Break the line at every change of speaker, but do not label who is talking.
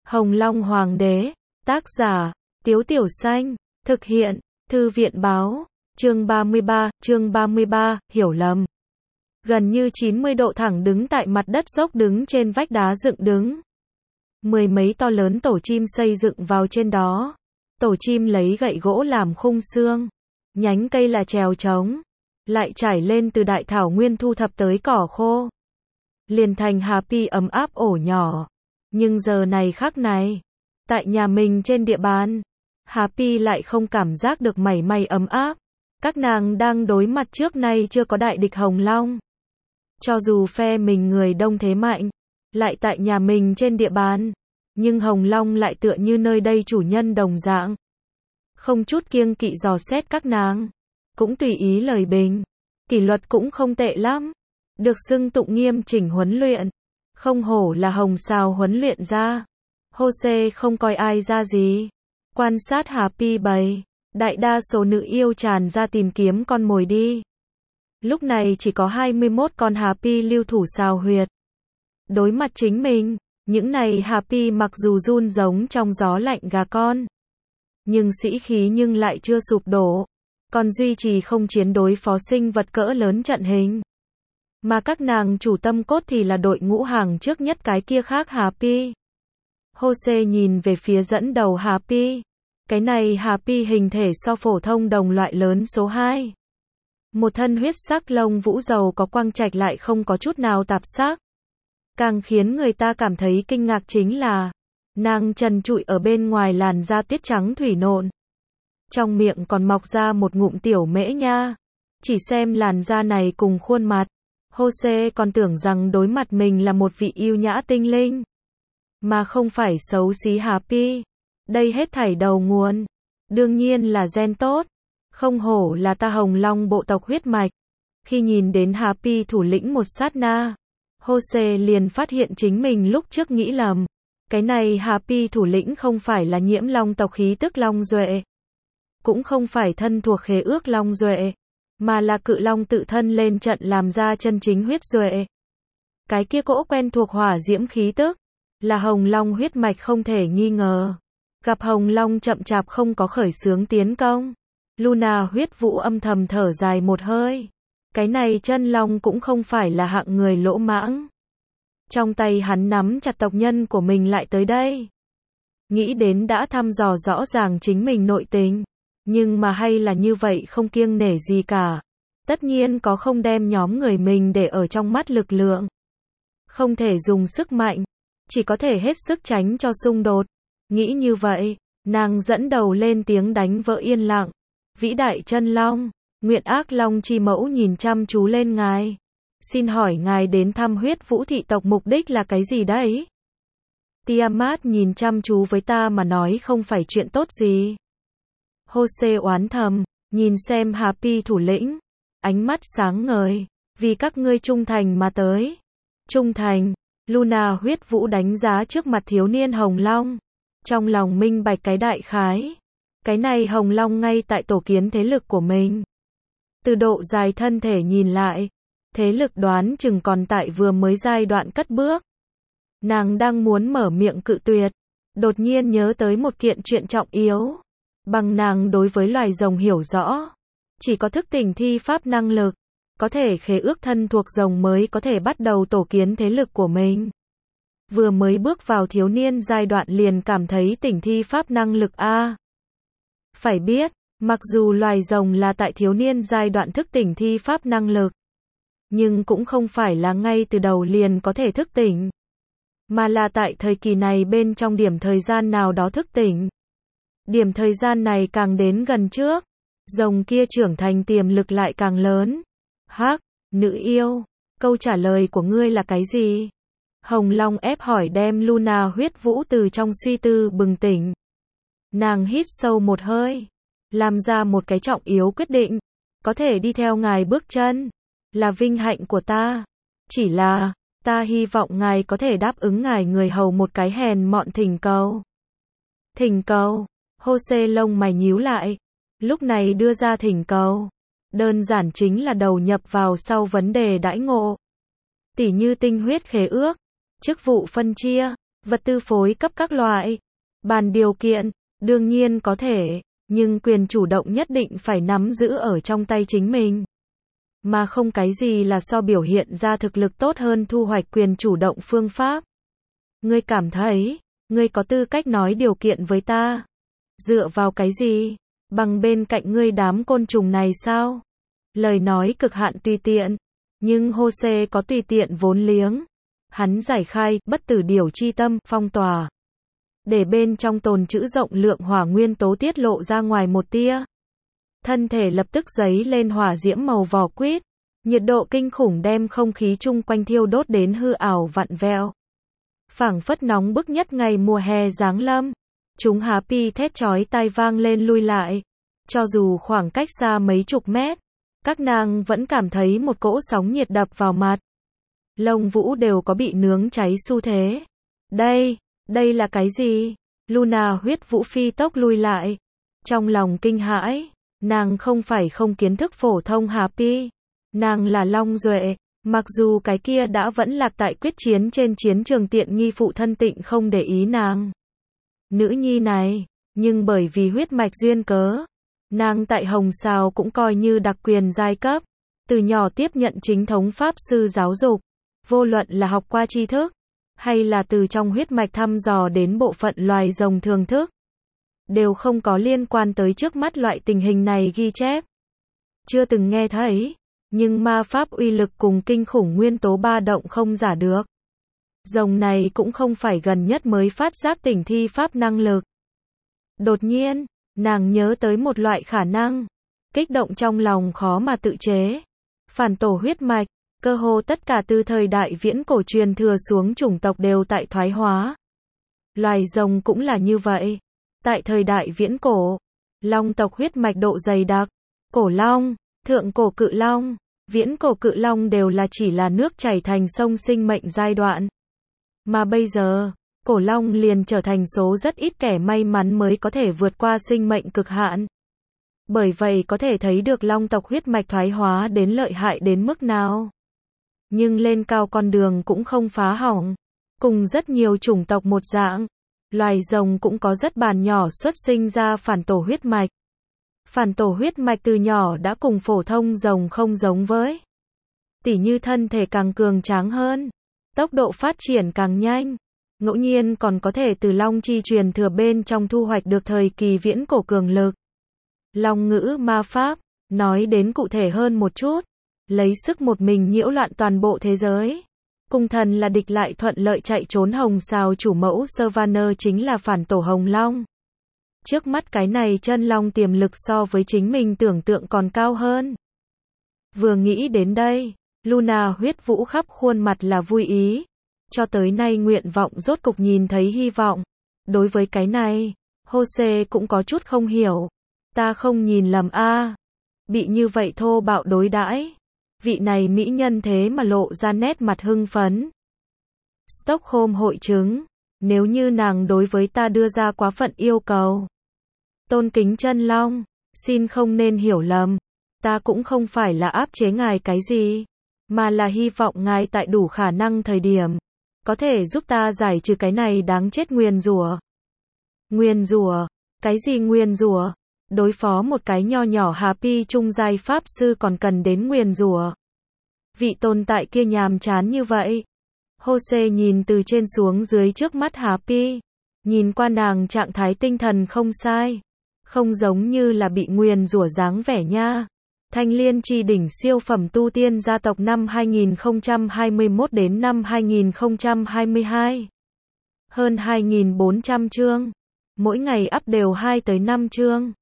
Hồng Long Hoàng đế, tác giả, Tiếu Tiểu Xanh, thực hiện, Thư viện báo, chương 33, hiểu lầm. Gần như 90 độ thẳng đứng tại mặt đất dốc đứng trên vách đá dựng đứng. Mười mấy to lớn tổ chim xây dựng vào trên đó. Tổ chim lấy gậy gỗ làm khung xương. Nhánh cây là chèo trống. Lại trải lên từ đại thảo nguyên thu thập tới cỏ khô. Liền thành Happy ấm áp ổ nhỏ. Nhưng giờ này khắc này, tại nhà mình trên địa bàn, Happy lại không cảm giác được mảy may ấm áp. Các nàng đang đối mặt trước nay chưa có đại địch Hồng Long. Cho dù phe mình người đông thế mạnh, lại tại nhà mình trên địa bàn, nhưng Hồng Long lại tựa như nơi đây chủ nhân đồng dạng. Không chút kiêng kỵ dò xét các nàng, cũng tùy ý lời bình. Kỷ luật cũng không tệ lắm, được xưng tụng nghiêm chỉnh huấn luyện. Không hổ là Hồng Sào huấn luyện ra. Jose không coi ai ra gì. Quan sát Happy bầy, đại đa số nữ yêu tràn ra tìm kiếm con mồi đi. Lúc này chỉ có 21 con Happy lưu thủ xào huyệt. Đối mặt chính mình, những này Happy mặc dù run giống trong gió lạnh gà con, nhưng sĩ khí nhưng lại chưa sụp đổ, còn duy trì không chiến đối phó sinh vật cỡ lớn trận hình. Mà các nàng chủ tâm cốt thì là đội ngũ hàng trước nhất cái kia khác Happy. Jose nhìn về phía dẫn đầu Happy. Cái này Happy hình thể so phổ thông đồng loại lớn số 2. Một thân huyết sắc lông vũ dầu có quang trạch lại không có chút nào tạp sắc. Càng khiến người ta cảm thấy kinh ngạc chính là, nàng trần trụi ở bên ngoài làn da tuyết trắng thủy nộn. Trong miệng còn mọc ra một ngụm tiểu mễ nha. Chỉ xem làn da này cùng khuôn mặt, Jose còn tưởng rằng đối mặt mình là một vị yêu nhã tinh linh, mà không phải xấu xí Happy. Đây hết thảy đầu nguồn, đương nhiên là gen tốt. Không hổ là ta Hồng Long bộ tộc huyết mạch. Khi nhìn đến Happy thủ lĩnh một sát na, Jose liền phát hiện chính mình lúc trước nghĩ lầm. Cái này Happy thủ lĩnh không phải là nhiễm long tộc khí tức long duệ, cũng không phải thân thuộc khế ước long duệ, mà là cự long tự thân lên trận làm ra chân chính huyết duệ. Cái kia cỗ quen thuộc hỏa diễm khí tức, là Hồng Long huyết mạch không thể nghi ngờ. Gặp Hồng Long chậm chạp không có khởi xướng tiến công, Luna huyết vũ âm thầm thở dài một hơi. Cái này chân long cũng không phải là hạng người lỗ mãng. Trong tay hắn nắm chặt tộc nhân của mình lại tới đây. Nghĩ đến đã thăm dò rõ ràng chính mình nội tình, nhưng mà hay là như vậy không kiêng nể gì cả. Tất nhiên có không đem nhóm người mình để ở trong mắt lực lượng. Không thể dùng sức mạnh, chỉ có thể hết sức tránh cho xung đột. Nghĩ như vậy, nàng dẫn đầu lên tiếng đánh vỡ yên lặng. Vĩ đại chân long, Nguyện Ác Long chi mẫu nhìn chăm chú lên ngài. Xin hỏi ngài đến thăm huyết vũ thị tộc mục đích là cái gì đấy? Tiamat nhìn chăm chú với ta mà nói không phải chuyện tốt gì. Jose oán thầm, nhìn xem Happy thủ lĩnh. Ánh mắt sáng ngời, vì các ngươi trung thành mà tới. Trung thành, Luna huyết vũ đánh giá trước mặt thiếu niên Hồng Long. Trong lòng minh bạch cái đại khái. Cái này Hồng Long ngay tại tổ kiến thế lực của mình. Từ độ dài thân thể nhìn lại, thế lực đoán chừng còn tại vừa mới giai đoạn cất bước. Nàng đang muốn mở miệng cự tuyệt, đột nhiên nhớ tới một kiện chuyện trọng yếu. Bằng nàng đối với loài rồng hiểu rõ, chỉ có thức tỉnh thi pháp năng lực, có thể khế ước thân thuộc rồng mới có thể bắt đầu tổ kiến thế lực của mình. Vừa mới bước vào thiếu niên giai đoạn liền cảm thấy tỉnh thi pháp năng lực a. Phải biết, mặc dù loài rồng là tại thiếu niên giai đoạn thức tỉnh thi pháp năng lực, nhưng cũng không phải là ngay từ đầu liền có thể thức tỉnh, mà là tại thời kỳ này bên trong điểm thời gian nào đó thức tỉnh. Điểm thời gian này càng đến gần trước, rồng kia trưởng thành tiềm lực lại càng lớn. Hắc, nữ yêu, câu trả lời của ngươi là cái gì? Hồng Long ép hỏi đem Luna huyết vũ từ trong suy tư bừng tỉnh. Nàng hít sâu một hơi, làm ra một cái trọng yếu quyết định. Có thể đi theo ngài bước chân, là vinh hạnh của ta. Chỉ là, ta hy vọng ngài có thể đáp ứng ngài người hầu một cái hèn mọn thỉnh cầu. Thỉnh cầu, Jose lông mày nhíu lại. Lúc này đưa ra thỉnh cầu, đơn giản chính là đầu nhập vào sau vấn đề đãi ngộ. Tỉ như tinh huyết khế ước, chức vụ phân chia, vật tư phối cấp các loại. Bàn điều kiện, đương nhiên có thể, nhưng quyền chủ động nhất định phải nắm giữ ở trong tay chính mình. Mà không cái gì là so biểu hiện ra thực lực tốt hơn thu hoạch quyền chủ động phương pháp. Ngươi cảm thấy, ngươi có tư cách nói điều kiện với ta. Dựa vào cái gì? Bằng bên cạnh ngươi đám côn trùng này sao? Lời nói cực hạn tùy tiện. Nhưng Jose có tùy tiện vốn liếng. Hắn giải khai, bất tử điều chi tâm, phong tỏa. Để bên trong tồn trữ rộng lượng hỏa nguyên tố tiết lộ ra ngoài một tia. Thân thể lập tức dấy lên hỏa diễm màu vỏ quýt. Nhiệt độ kinh khủng đem không khí chung quanh thiêu đốt đến hư ảo vặn vẹo. Phảng phất nóng bức nhất ngày mùa hè giáng lâm. Chúng Happy thét chói tai vang lên lui lại. Cho dù khoảng cách xa mấy chục mét, các nàng vẫn cảm thấy một cỗ sóng nhiệt đập vào mặt. Lông vũ đều có bị nướng cháy xu thế. Đây là cái gì? Luna huyết vũ phi tốc lui lại. Trong lòng kinh hãi, nàng không phải không kiến thức phổ thông Happy. Nàng là Long Duệ, mặc dù cái kia đã vẫn lạc tại quyết chiến trên chiến trường tiện nghi phụ thân Tịnh không để ý nàng. Nữ nhi này, nhưng bởi vì huyết mạch duyên cớ, nàng tại Hồng Sào cũng coi như đặc quyền giai cấp, từ nhỏ tiếp nhận chính thống pháp sư giáo dục, vô luận là học qua tri thức, hay là từ trong huyết mạch thăm dò đến bộ phận loài rồng thường thức, đều không có liên quan tới trước mắt loại tình hình này ghi chép. Chưa từng nghe thấy, nhưng ma pháp uy lực cùng kinh khủng nguyên tố ba động không giả được. Rồng này cũng không phải gần nhất mới phát giác tỉnh thi pháp năng lực. Đột nhiên, nàng nhớ tới một loại khả năng, kích động trong lòng khó mà tự chế. Phản tổ huyết mạch, cơ hồ tất cả từ thời đại viễn cổ truyền thừa xuống chủng tộc đều tại thoái hóa. Loài rồng cũng là như vậy. Tại thời đại viễn cổ, long tộc huyết mạch độ dày đặc, cổ long, thượng cổ cự long, viễn cổ cự long đều là chỉ là nước chảy thành sông sinh mệnh giai đoạn. Mà bây giờ, cổ long liền trở thành số rất ít kẻ may mắn mới có thể vượt qua sinh mệnh cực hạn. Bởi vậy có thể thấy được long tộc huyết mạch thoái hóa đến lợi hại đến mức nào. Nhưng lên cao con đường cũng không phá hỏng. Cùng rất nhiều chủng tộc một dạng, loài rồng cũng có rất bàn nhỏ xuất sinh ra phản tổ huyết mạch. Phản tổ huyết mạch từ nhỏ đã cùng phổ thông rồng không giống với. Tỉ như thân thể càng cường tráng hơn, tốc độ phát triển càng nhanh, ngẫu nhiên còn có thể từ long chi truyền thừa bên trong thu hoạch được thời kỳ viễn cổ cường lực. Long ngữ ma pháp, nói đến cụ thể hơn một chút, lấy sức một mình nhiễu loạn toàn bộ thế giới. Cùng thần là địch lại thuận lợi chạy trốn Hồng Sào chủ mẫu Savannah chính là phản tổ hồng long. Trước mắt cái này chân long tiềm lực so với chính mình tưởng tượng còn cao hơn. Vừa nghĩ đến đây, Luna huyết vũ khắp khuôn mặt là vui ý. Cho tới nay nguyện vọng rốt cục nhìn thấy hy vọng. Đối với cái này, Jose cũng có chút không hiểu. Ta không nhìn lầm a, bị như vậy thô bạo đối đãi. Vị này mỹ nhân thế mà lộ ra nét mặt hưng phấn. Stockholm hội chứng, nếu như nàng đối với ta đưa ra quá phận yêu cầu. Tôn kính chân long, xin không nên hiểu lầm. Ta cũng không phải là áp chế ngài cái gì, mà là hy vọng ngài tại đủ khả năng thời điểm, có thể giúp ta giải trừ cái này đáng chết nguyền rủa. Nguyền rủa? Cái gì nguyền rủa? Đối phó một cái nho nhỏ Happy trung giai pháp sư còn cần đến nguyền rủa. Vị tồn tại kia nhàm chán như vậy. Jose nhìn từ trên xuống dưới trước mắt Happy. Nhìn qua nàng trạng thái tinh thần không sai. Không giống như là bị nguyền rủa dáng vẻ nha. Thanh Liên chi đỉnh siêu phẩm tu tiên gia tộc năm 2021 đến năm 2022. Hơn 2.400 chương. Mỗi ngày up đều 2 tới 5 chương.